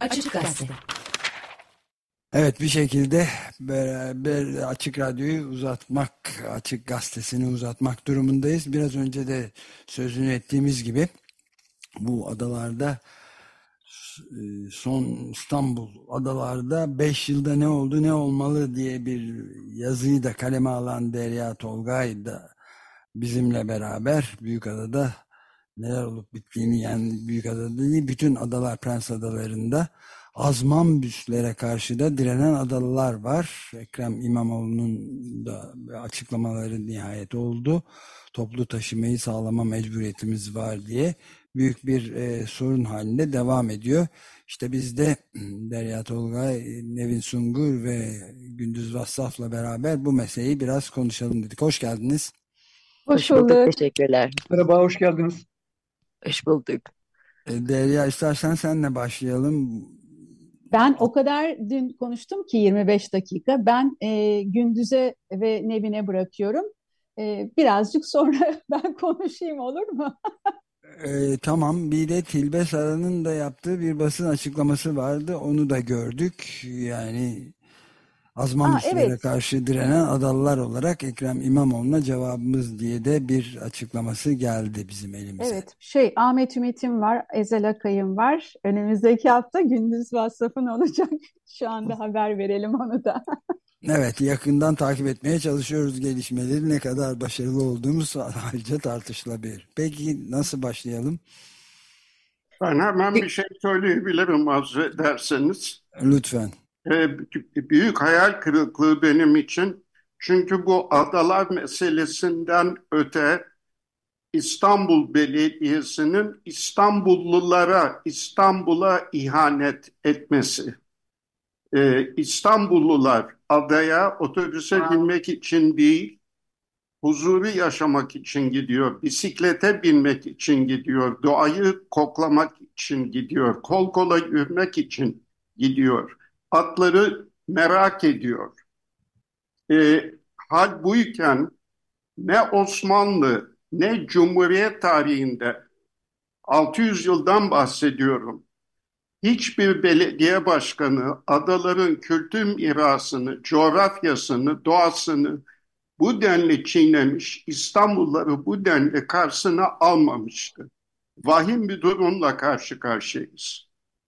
Açık Gazete. Evet, bir şekilde beraber Açık Radyo'yu uzatmak, Açık Gazetesi'ni uzatmak durumundayız. Biraz önce de sözünü ettiğimiz gibi bu adalarda son İstanbul adalarda 5 yılda ne oldu ne olmalı diye bir yazıyı da kaleme alan Derya Tolgay da bizimle beraber Büyükada'da neler olup bittiğini, yani Büyükada'da değil bütün adalar, Prens Adaları'nda Azmanbüslere karşı da direnen adalılar var. Ekrem İmamoğlu'nun da açıklamaları nihayet oldu. Toplu taşımayı sağlama mecburiyetimiz var diye büyük bir sorun halinde devam ediyor. İşte biz de Derya Tolgay, Nevin Sungur ve Gündüz Vassaf'la beraber bu meseleyi biraz konuşalım dedik. Hoş geldiniz. Hoş bulduk, teşekkürler. Merhaba, hoş geldiniz. Hoş bulduk. Derya, istersen senle başlayalım. Ben o kadar dün konuştum ki 25 dakika. Ben Gündüz'e ve Nevin'e bırakıyorum. Birazcık sonra ben konuşayım, olur mu? Tamam, bir de Tilbe Saran'ın da yaptığı bir basın açıklaması vardı. Onu da gördük. Yani Azmanbüslere Evet. karşı direnen adalılar olarak Ekrem İmamoğlu'na cevabımız diye de bir açıklaması geldi bizim elimize. Evet, Ahmet Ümit'im var, Ezel Akay'ım var. Önümüzdeki hafta Gündüz Vassaf'ın olacak. Şu anda haber verelim onu da. Evet, yakından takip etmeye çalışıyoruz gelişmeleri. Ne kadar başarılı olduğumuz ayrıca tartışılabilir. Peki nasıl başlayalım? Ben hemen bir şey söyleyebilirim arzu ederseniz. Lütfen. Büyük hayal kırıklığı benim için. Çünkü bu adalar meselesinden öte İstanbul Belediyesi'nin İstanbullulara, İstanbul'a ihanet etmesi. İstanbullular adaya otobüse binmek için değil, huzuru yaşamak için gidiyor, bisiklete binmek için gidiyor, doğayı koklamak için gidiyor, kol kola yürümek için gidiyor, atları merak ediyor. Hal buyken ne Osmanlı ne Cumhuriyet tarihinde 600 yıldan bahsediyorum. Hiçbir belediye başkanı adaların kültür mirasını, coğrafyasını, doğasını bu denli çiğnemiş, İstanbulluları bu denli karşısına almamıştı. Vahim bir durumla karşı karşıyayız.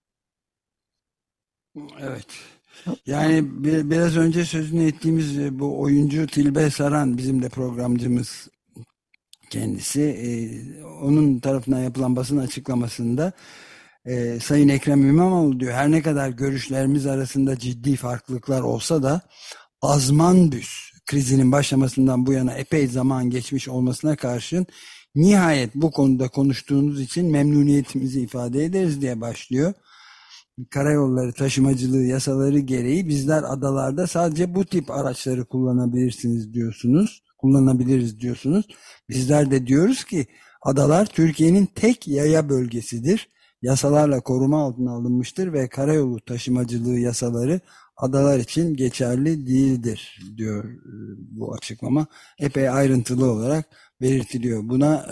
Evet. Yani biraz önce sözünü ettiğimiz bu oyuncu Tilbe Saran, bizim de programcımız kendisi. Onun tarafından yapılan basın açıklamasında Sayın Ekrem İmamoğlu diyor, her ne kadar görüşlerimiz arasında ciddi farklılıklar olsa da Azmanbüs krizinin başlamasından bu yana epey zaman geçmiş olmasına karşın nihayet bu konuda konuştuğunuz için memnuniyetimizi ifade ederiz diye başlıyor. Karayolları taşımacılığı yasaları gereği bizler adalarda sadece bu tip araçları kullanabiliriz diyorsunuz. Bizler de diyoruz ki adalar Türkiye'nin tek yaya bölgesidir. Yasalarla koruma altına alınmıştır ve karayolu taşımacılığı yasaları adalar için geçerli değildir diyor bu açıklama. Epey ayrıntılı olarak belirtiliyor. Buna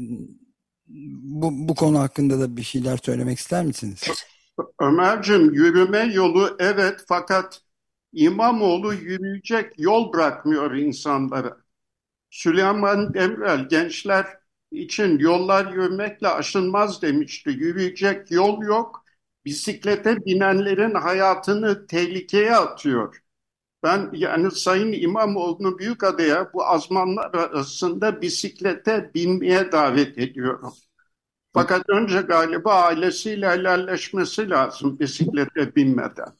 bu konu hakkında da bir şeyler söylemek ister misiniz? Ömerciğim, yürüme yolu evet, fakat İmamoğlu yürüyecek yol bırakmıyor insanlara. Süleyman Demirel gençler için yollar yürümekle aşılmaz demişti. Yürüyecek yol yok. Bisiklete binenlerin hayatını tehlikeye atıyor. Ben yani Sayın İmamoğlu'nu Büyükada'ya bu azmanlar arasında bisiklete binmeye davet ediyorum. Fakat önce galiba ailesiyle helalleşmesi lazım bisiklete binmeden.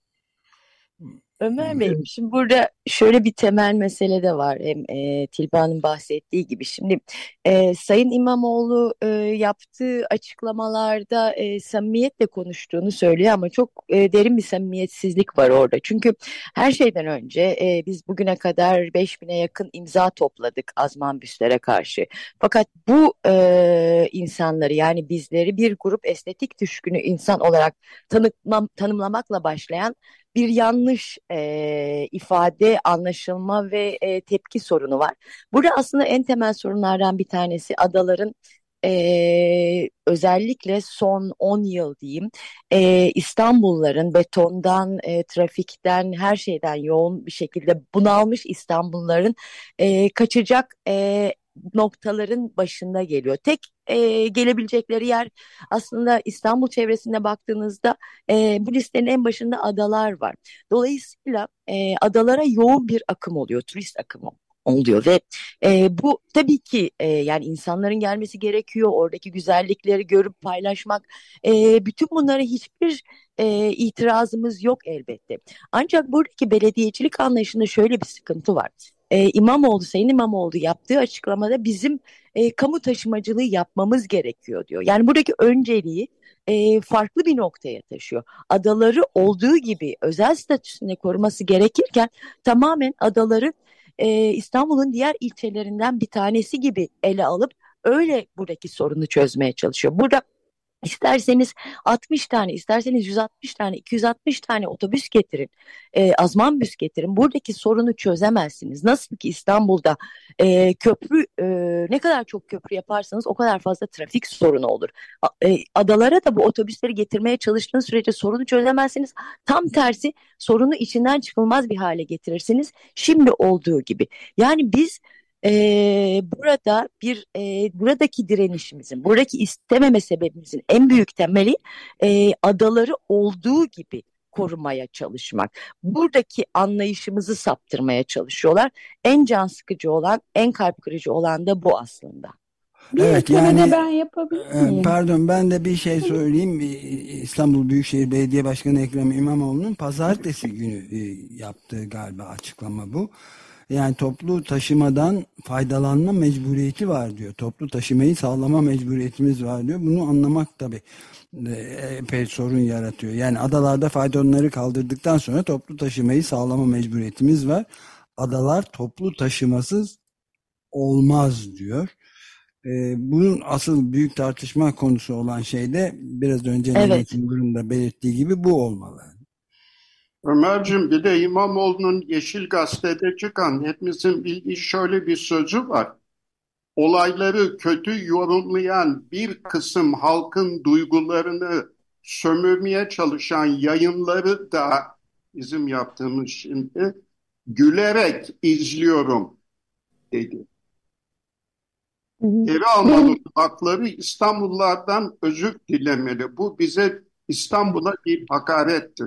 Ömer Bey, şimdi burada şöyle bir temel mesele de var. Hem Tilbe Hanım bahsettiği gibi. Şimdi Sayın İmamoğlu yaptığı açıklamalarda samimiyetle konuştuğunu söylüyor ama çok derin bir samimiyetsizlik var orada. Çünkü her şeyden önce biz bugüne kadar 5.000'e yakın imza topladık Azmanbüslere karşı. Fakat bu insanları, yani bizleri bir grup estetik düşkünü insan olarak tanımlamakla başlayan bir yanlış ifade, anlaşılma ve tepki sorunu var. Burada aslında en temel sorunlardan bir tanesi adaların özellikle son 10 yıl diyeyim, İstanbulluların betondan, trafikten, her şeyden yoğun bir şekilde bunalmış İstanbulluların kaçacak noktaların başında geliyor. Tek gelebilecekleri yer aslında İstanbul çevresinde baktığınızda bu listenin en başında adalar var. Dolayısıyla adalara yoğun bir akım oluyor, turist akımı oluyor ve bu tabii ki yani insanların gelmesi gerekiyor, oradaki güzellikleri görüp paylaşmak, bütün bunlara hiçbir itirazımız yok elbette. Ancak buradaki belediyecilik anlayışında şöyle bir sıkıntı var. Sayın İmamoğlu yaptığı açıklamada bizim kamu taşımacılığı yapmamız gerekiyor diyor. Yani buradaki önceliği farklı bir noktaya taşıyor. Adaları olduğu gibi özel statüsünde koruması gerekirken tamamen adaları İstanbul'un diğer ilçelerinden bir tanesi gibi ele alıp öyle buradaki sorunu çözmeye çalışıyor. Burada İsterseniz 60 tane, isterseniz 160 tane, 260 tane otobüs getirin, azman büs getirin. Buradaki sorunu çözemezsiniz. Nasıl ki İstanbul'da köprü, ne kadar çok köprü yaparsanız o kadar fazla trafik sorunu olur. Adalara da bu otobüsleri getirmeye çalıştığınız sürece sorunu çözemezsiniz. Tam tersi sorunu içinden çıkılmaz bir hale getirirsiniz. Şimdi olduğu gibi. Yani biz buradaki direnişimizin, buradaki istememe sebebimizin en büyük temeli adaları olduğu gibi korumaya çalışmak. Buradaki anlayışımızı saptırmaya çalışıyorlar. En can sıkıcı olan, en kalp kırıcı olan da bu aslında. Bir Evet ekleme yani de ben yapabilir miyim? pardon, ben de bir şey söyleyeyim. İstanbul Büyükşehir Belediye Başkanı Ekrem İmamoğlu'nun pazartesi günü yaptığı galiba açıklama bu. Yani toplu taşımadan faydalanma mecburiyeti var diyor. Toplu taşımayı sağlama mecburiyetimiz var diyor. Bunu anlamak tabii epey sorun yaratıyor. Yani adalarda faydalananları kaldırdıktan sonra toplu taşımayı sağlama mecburiyetimiz var. Adalar toplu taşımasız olmaz diyor. Bunun asıl büyük tartışma konusu olan şey de biraz önce Nevin Evet. Sungar'ın da belirttiği gibi bu olmalı. Ömerciğim, bir de İmamoğlu'nun Yeşil Gazete'de çıkan hepimizin bildiği şöyle bir sözü var. Olayları kötü yorumlayan bir kısım halkın duygularını sömürmeye çalışan yayınları da bizim yaptığımız şimdi gülerek izliyorum dedi. Hı hı. Geri almalı hakları İstanbullulardan özür dilemeli. Bu bize, İstanbul'a bir hakarettir.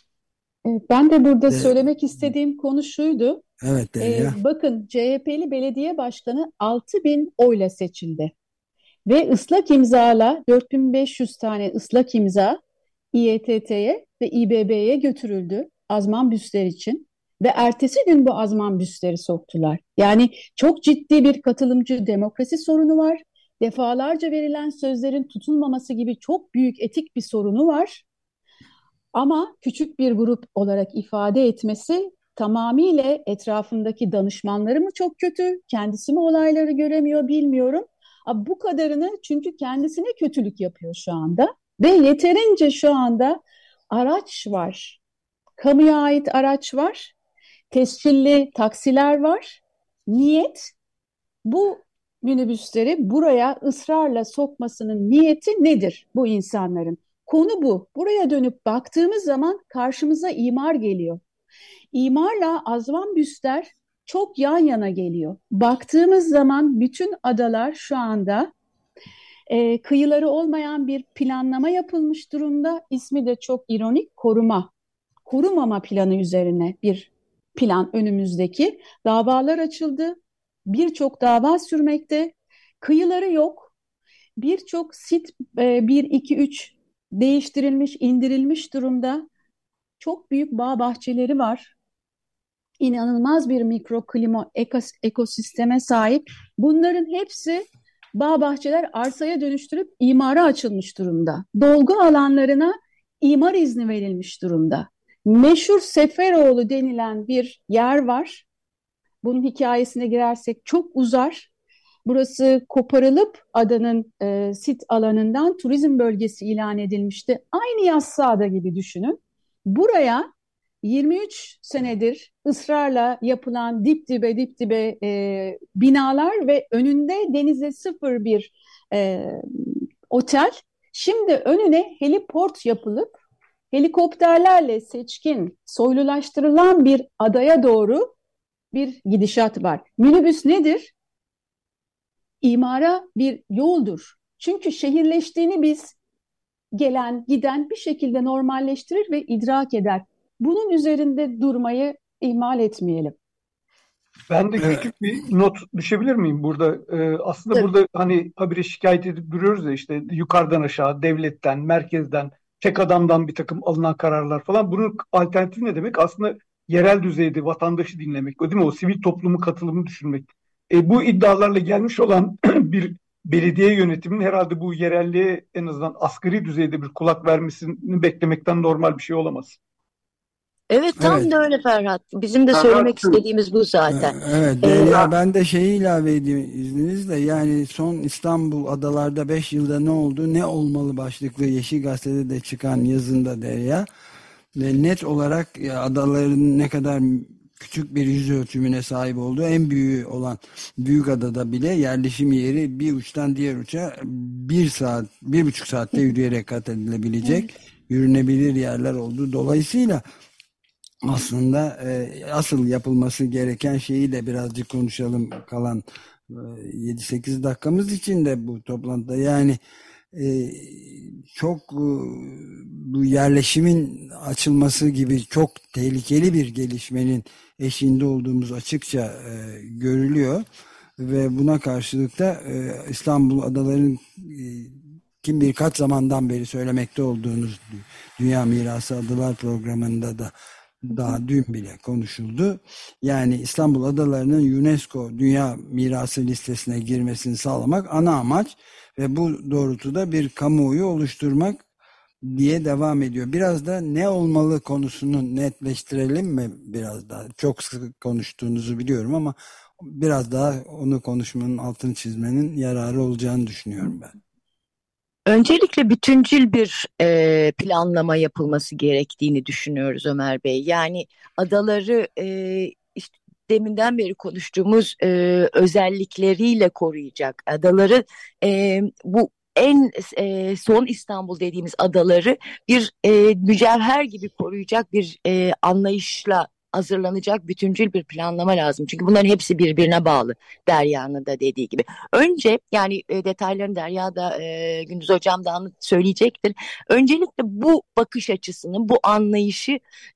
Ben de burada De, söylemek istediğim konu şuydu. evet Derya. Bakın, CHP'li belediye başkanı 6.000 oyla seçildi. Ve ıslak imzala 4.500 tane ıslak imza İETT'ye ve İBB'ye götürüldü azman büsler için. Ve ertesi gün bu azman büsleri soktular. Yani çok ciddi bir katılımcı demokrasi sorunu var. Defalarca verilen sözlerin tutulmaması gibi çok büyük etik bir sorunu var. Ama küçük bir grup olarak ifade etmesi tamamıyla etrafındaki danışmanları mı çok kötü, kendisi mi olayları göremiyor bilmiyorum. Bu kadarını çünkü kendisine kötülük yapıyor şu anda ve yeterince şu anda araç var. Kamuya ait araç var, tescilli taksiler var. Niyet bu minibüsleri buraya ısrarla sokmasının niyeti nedir bu insanların? Konu bu. Buraya dönüp baktığımız zaman karşımıza imar geliyor. İmarla azvan büsler çok yan yana geliyor. Baktığımız zaman bütün adalar şu anda kıyıları olmayan bir planlama yapılmış durumda. İsmi de çok ironik, koruma. Korumama planı üzerine bir plan önümüzdeki. Davalar açıldı. Birçok dava sürmekte. Kıyıları yok. Birçok sit 1, 2, 3 değiştirilmiş, indirilmiş durumda. Çok büyük bağ bahçeleri var. İnanılmaz bir mikroklima ekosisteme sahip. Bunların hepsi bağ bahçeler arsaya dönüştürüp imara açılmış durumda. Dolgu alanlarına imar izni verilmiş durumda. Meşhur Seferoğlu denilen bir yer var. Bunun hikayesine girersek çok uzar. Burası koparılıp adanın sit alanından turizm bölgesi ilan edilmişti. Aynı Yassıada gibi düşünün. Buraya 23 senedir ısrarla yapılan dip dibe binalar ve önünde denize sıfır bir e, otel. Şimdi önüne heliport yapılıp helikopterlerle seçkin, soylulaştırılan bir adaya doğru bir gidişat var. Minibüs nedir? İmara bir yoldur. Çünkü şehirleştiğini biz gelen, giden bir şekilde normalleştirir ve idrak eder. Bunun üzerinde durmayı ihmal etmeyelim. Ben de Evet. küçük bir not düşebilir miyim burada? Aslında Tabii. burada hani habire şikayet edip duruyoruz ya, işte yukarıdan aşağı, devletten, merkezden, tek adamdan bir takım alınan kararlar falan. Bunun alternatifi ne demek? Aslında yerel düzeyde vatandaşı dinlemek, o değil mi? O sivil toplumun katılımını düşünmek. Bu iddialarla gelmiş olan bir belediye yönetiminin herhalde bu yerelliğe en azından asgari düzeyde bir kulak vermesini beklemekten normal bir şey olamaz. Evet, tam Evet. da öyle Ferhat. Bizim de söylemek Ferhat'cığım, istediğimiz bu zaten. Evet Ee, Derya, ben de şeyi ilave edeyim izninizle. Yani son İstanbul adalarda 5 yılda ne oldu ne olmalı başlıklı Yeşil Gazete'de de çıkan yazında Derya, ve net olarak adaların ne kadar küçük bir yüz ölçümüne sahip olduğu, en büyüğü olan Büyükada'da bile yerleşim yeri bir uçtan diğer uça 1 saat, 1,5 saatte yürüyerek kat edilebilecek, yürünebilir yerler olduğu dolayısıyla aslında asıl yapılması gereken şeyi de birazcık konuşalım kalan 7-8 dakikamız için de bu toplantıda. Yani e, çok bu yerleşimin açılması gibi çok tehlikeli bir gelişmenin eşiğinde olduğumuz açıkça görülüyor ve buna karşılık da İstanbul adaların kim bilir kaç zamandan beri söylemekte olduğunuz Dünya Mirası Adalar programında da daha dün bile konuşuldu. Yani İstanbul adalarının UNESCO Dünya Mirası listesine girmesini sağlamak ana amaç ve bu doğrultuda bir kamuoyu oluşturmak diye devam ediyor. Biraz da ne olmalı konusunu netleştirelim mi biraz daha? Çok sık konuştuğunuzu biliyorum ama biraz daha onu konuşmanın, altını çizmenin yararı olacağını düşünüyorum ben. Öncelikle bütüncül bir planlama yapılması gerektiğini düşünüyoruz Ömer Bey. Yani adaları işte deminden beri konuştuğumuz özellikleriyle koruyacak. Adaları bu en son İstanbul dediğimiz adaları bir mücevher gibi koruyacak bir anlayışla hazırlanacak bütüncül bir planlama lazım. Çünkü bunların hepsi birbirine bağlı. Derya'nın da dediği gibi. Önce yani detaylarını Derya da Gündüz Hocam da söyleyecektir. Öncelikle bu bakış açısını, bu anlayışı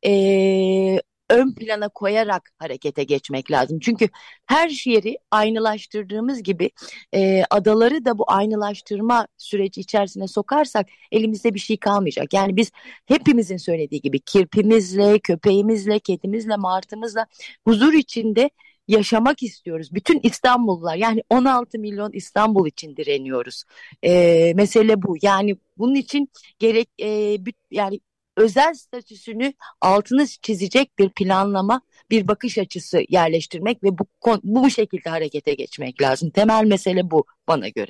ön plana koyarak harekete geçmek lazım. Çünkü her yeri aynılaştırdığımız gibi adaları da bu aynılaştırma süreci içerisine sokarsak elimizde bir şey kalmayacak. Yani biz hepimizin söylediği gibi kirpimizle, köpeğimizle, kedimizle, martımızla huzur içinde yaşamak istiyoruz. Bütün İstanbullular, yani 16 milyon İstanbul için direniyoruz. Mesele bu. Yani bunun için gerek yani özel statüsünü altını çizecek bir planlama, bir bakış açısı yerleştirmek ve bu şekilde harekete geçmek lazım. Temel mesele bu bana göre.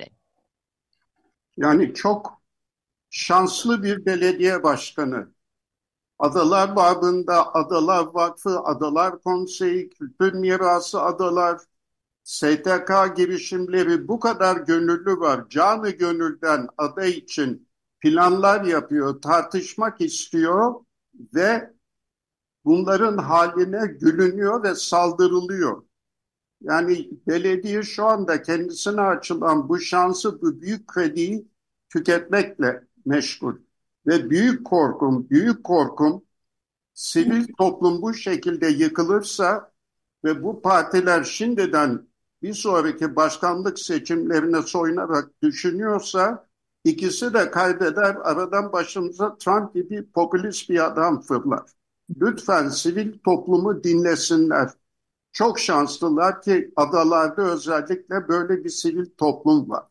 yani çok şanslı bir belediye başkanı. Adalar babında Adalar Vakfı, Adalar Konseyi, Kültür Mirası Adalar, STK girişimleri, bu kadar gönüllü var. Canı gönülden ada için planlar yapıyor, tartışmak istiyor ve bunların haline gülünüyor ve saldırılıyor. Yani belediye şu anda kendisine açılan bu şansı, bu büyük krediyi tüketmekle meşgul. Ve büyük korkum sivil toplum bu şekilde yıkılırsa ve bu partiler şimdiden bir sonraki başkanlık seçimlerine soyunarak düşünüyorsa, ikisi de kaybeder, aradan başımıza Trump gibi popülist bir adam fırlar. Lütfen sivil toplumu dinlesinler. Çok şanslılar ki adalarda özellikle böyle bir sivil toplum var.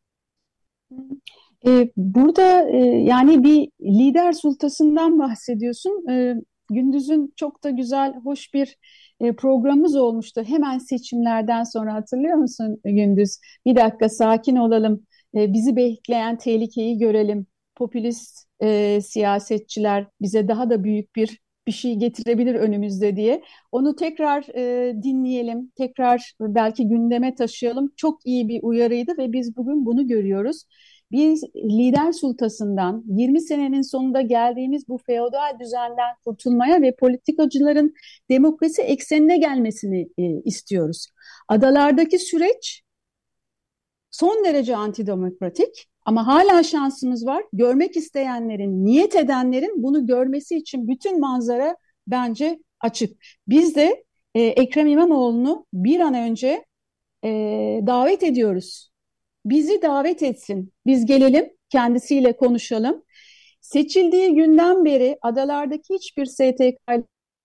Burada yani bir lider sultasından bahsediyorsun. Gündüz'ün çok da güzel, hoş bir programımız olmuştu. Hemen seçimlerden sonra hatırlıyor musun Gündüz? Bir dakika sakin olalım, bizi bekleyen tehlikeyi görelim. Popülist siyasetçiler bize daha da büyük bir bir şey getirebilir önümüzde diye. Onu tekrar dinleyelim, tekrar belki gündeme taşıyalım. Çok iyi bir uyarıydı ve biz bugün bunu görüyoruz. Biz lider sultasından 20 senenin sonunda geldiğimiz bu feodal düzenden kurtulmaya ve politikacıların demokrasi eksenine gelmesini istiyoruz. Adalardaki süreç son derece antidemokratik ama hala şansımız var. Görmek isteyenlerin, niyet edenlerin bunu görmesi için bütün manzara bence açık. Biz de Ekrem İmamoğlu'nu bir an önce e, davet ediyoruz. Bizi davet etsin. Biz gelelim, kendisiyle konuşalım. Seçildiği günden beri adalardaki hiçbir STK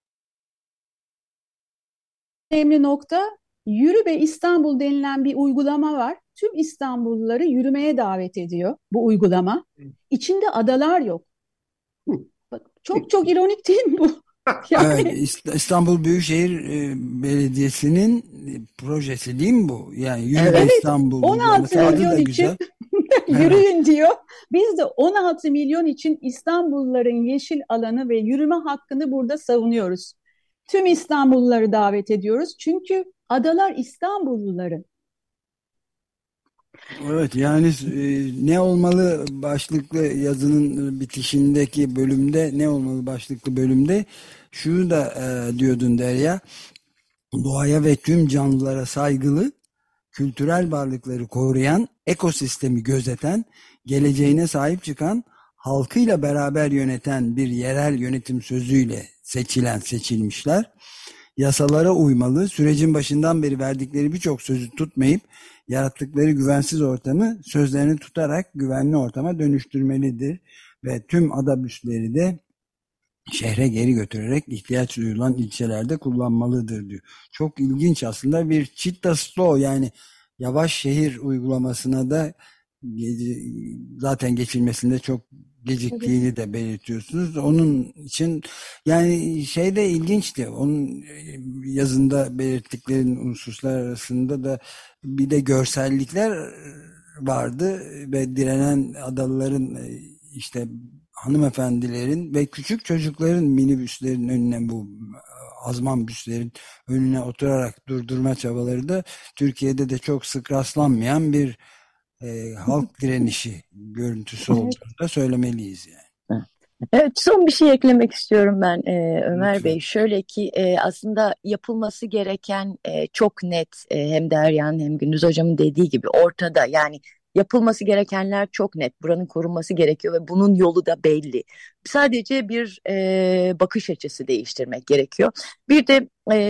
önemli nokta Yürü Be İstanbul denilen bir uygulama var. Tüm İstanbulluları yürümeye davet ediyor bu uygulama. İçinde adalar yok. Bak, çok çok ironik değil mi bu? Evet, Yani İstanbul Büyükşehir Belediyesi'nin projesi değil mi bu? Yani Yürü Be evet, İstanbul 16 uygulaması, adı milyon da için güzel. Evet. yürüyün diyor. Biz de 16 milyon için İstanbulluların yeşil alanı ve yürüme hakkını burada savunuyoruz. Tüm İstanbulluları davet ediyoruz. Çünkü adalar İstanbulluların. Evet, yani ne olmalı başlıklı yazının bitişindeki bölümde, ne olmalı başlıklı bölümde şunu da diyordun Derya: doğaya ve tüm canlılara saygılı, kültürel varlıkları koruyan, ekosistemi gözeten, geleceğine sahip çıkan, halkıyla beraber yöneten bir yerel yönetim sözüyle seçilmişler. Yasalara uymalı, sürecin başından beri verdikleri birçok sözü tutmayıp yarattıkları güvensiz ortamı sözlerini tutarak güvenli ortama dönüştürmelidir ve tüm adabüsleri de şehre geri götürerek ihtiyaç duyulan ilçelerde kullanmalıdır diyor. Çok ilginç aslında, bir città slow, yani yavaş şehir uygulamasına da zaten geçilmesinde çok geciktiğini de belirtiyorsunuz. Onun için yani şey de ilginçti. Onun yazında belirttiklerin hususlar arasında da bir de görsellikler vardı ve direnen adalıların, işte hanımefendilerin ve küçük çocukların minibüslerin önüne, bu azman büslerin önüne oturarak durdurma çabaları da Türkiye'de de çok sık rastlanmayan bir halk direnişi görüntüsü Evet. olduğunu da söylemeliyiz yani. Evet, son bir şey eklemek istiyorum ben Ömer Lütfen. Bey. Şöyle ki aslında yapılması gereken çok net, hem Derya'nın hem Gündüz Hocam'ın dediği gibi ortada. Yani yapılması gerekenler çok net. Buranın korunması gerekiyor ve bunun yolu da belli. Sadece bir bakış açısı değiştirmek gerekiyor. Bir de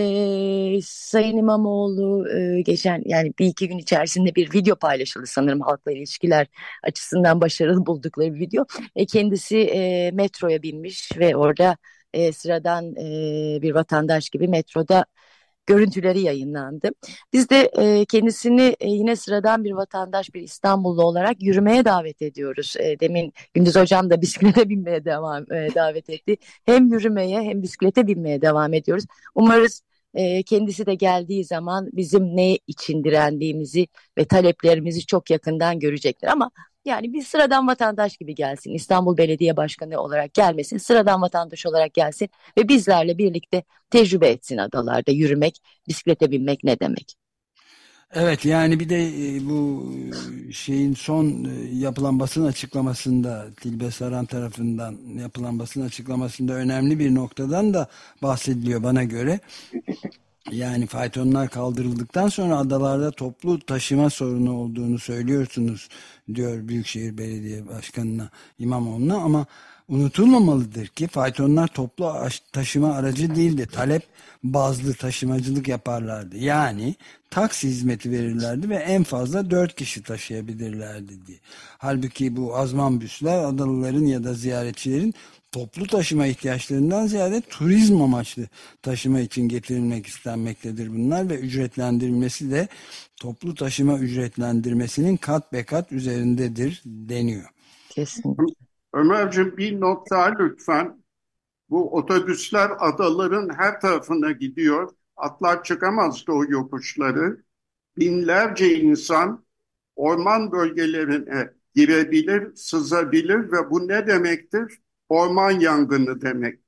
Sayın İmamoğlu geçen, yani bir iki gün içerisinde bir video paylaşıldı sanırım, halkla ilişkiler açısından başarılı buldukları bir video. Kendisi metroya binmiş ve orada sıradan bir vatandaş gibi metroda görüntüleri yayınlandı. Biz de kendisini yine sıradan bir vatandaş, bir İstanbullu olarak yürümeye davet ediyoruz. Demin Gündüz Hocam da bisiklete binmeye davet etti. Hem yürümeye hem bisiklete binmeye devam ediyoruz. Umarız kendisi de geldiği zaman bizim ne için direndiğimizi ve taleplerimizi çok yakından görecektir. Ama yani bir sıradan vatandaş gibi gelsin. İstanbul Belediye Başkanı olarak gelmesin. Sıradan vatandaş olarak gelsin ve bizlerle birlikte tecrübe etsin adalarda yürümek, bisiklete binmek ne demek. Evet, yani bir de bu şeyin son yapılan basın açıklamasında, Tilbe Saran tarafından yapılan basın açıklamasında önemli bir noktadan da bahsediliyor bana göre. Yani faytonlar kaldırıldıktan sonra adalarda toplu taşıma sorunu olduğunu söylüyorsunuz, diyor Büyükşehir Belediye Başkanı'na, İmamoğlu'na, ama unutulmamalıdır ki faytonlar toplu taşıma aracı değildi. Talep bazlı taşımacılık yaparlardı. Yani taksi hizmeti verirlerdi ve en fazla 4 kişi taşıyabilirlerdi diye. Halbuki bu azman büsler adalıların ya da ziyaretçilerin toplu taşıma ihtiyaçlarından ziyade turizm amaçlı taşıma için getirilmek istenmektedir bunlar ve ücretlendirilmesi de toplu taşıma ücretlendirmesinin kat be kat üzerindedir deniyor. Kesinlikle. Ömerciğim, bir nokta lütfen. Bu otobüsler adaların her tarafına gidiyor. Atlar çıkamazdı o yokuşları. Binlerce insan orman bölgelerine girebilir, sızabilir ve bu ne demektir? Orman yangını demektir.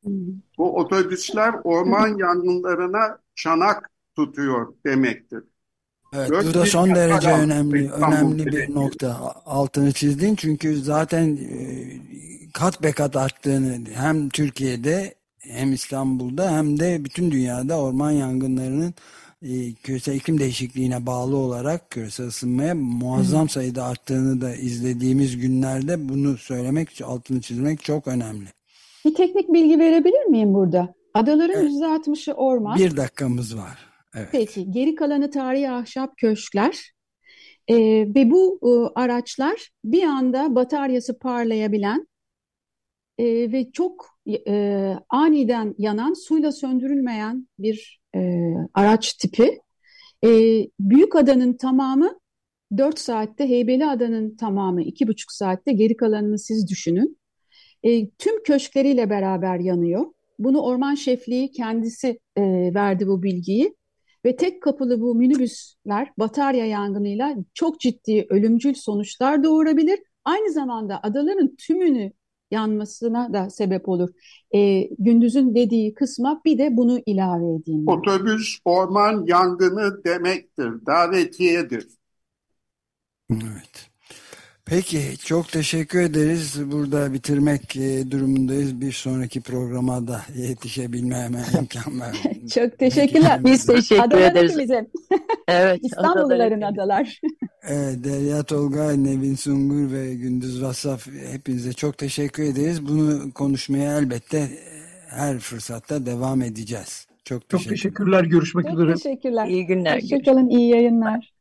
Bu otobüsler orman yangınlarına çanak tutuyor demektir. Evet, bu da son derece önemli bir nokta. Altını çizdin çünkü zaten kat be kat arttığını hem Türkiye'de hem İstanbul'da hem de bütün dünyada orman yangınlarının küresel iklim değişikliğine bağlı olarak küresel ısınmaya muazzam sayıda arttığını da izlediğimiz günlerde bunu söylemek, altını çizmek çok önemli. Bir teknik bilgi verebilir miyim burada? Adaların Evet. %60'ı orman. 1 dakikamız var. Evet. Peki, geri kalanı tarihi ahşap köşkler. Ve bu araçlar bir anda bataryası parlayabilen ve çok aniden yanan, suyla söndürülmeyen bir araç tipi. Büyükada'nın tamamı 4 saatte, Heybeliada'nın tamamı 2,5 saatte, geri kalanını siz düşünün. Tüm köşkleriyle beraber yanıyor. Bunu orman şefliği kendisi verdi bu bilgiyi. Ve tek kapılı bu minibüsler batarya yangınıyla çok ciddi ölümcül sonuçlar doğurabilir. Aynı zamanda adaların tümünü yanmasına da sebep olur. Gündüz'ün dediği kısma bir de bunu ilave edeyim. Otobüs orman yangını demektir, davetiyedir. Evet. Peki, çok teşekkür ederiz. Burada bitirmek durumundayız. Bir sonraki programa da yetişebilmeme imkan ver. Çok teşekkürler. Biz teşekkür Adalar ederiz. hepimize. Evet, İstanbulluların adalar. Evet, Derya Tolgay, Nevin Sungur ve Gündüz Vassaf, hepinize çok teşekkür ederiz. Bunu konuşmaya elbette her fırsatta devam edeceğiz. Çok Çok teşekkürler. teşekkürler. Görüşmek Çok üzere. teşekkürler. İyi günler. Hoşçakalın, iyi yayınlar.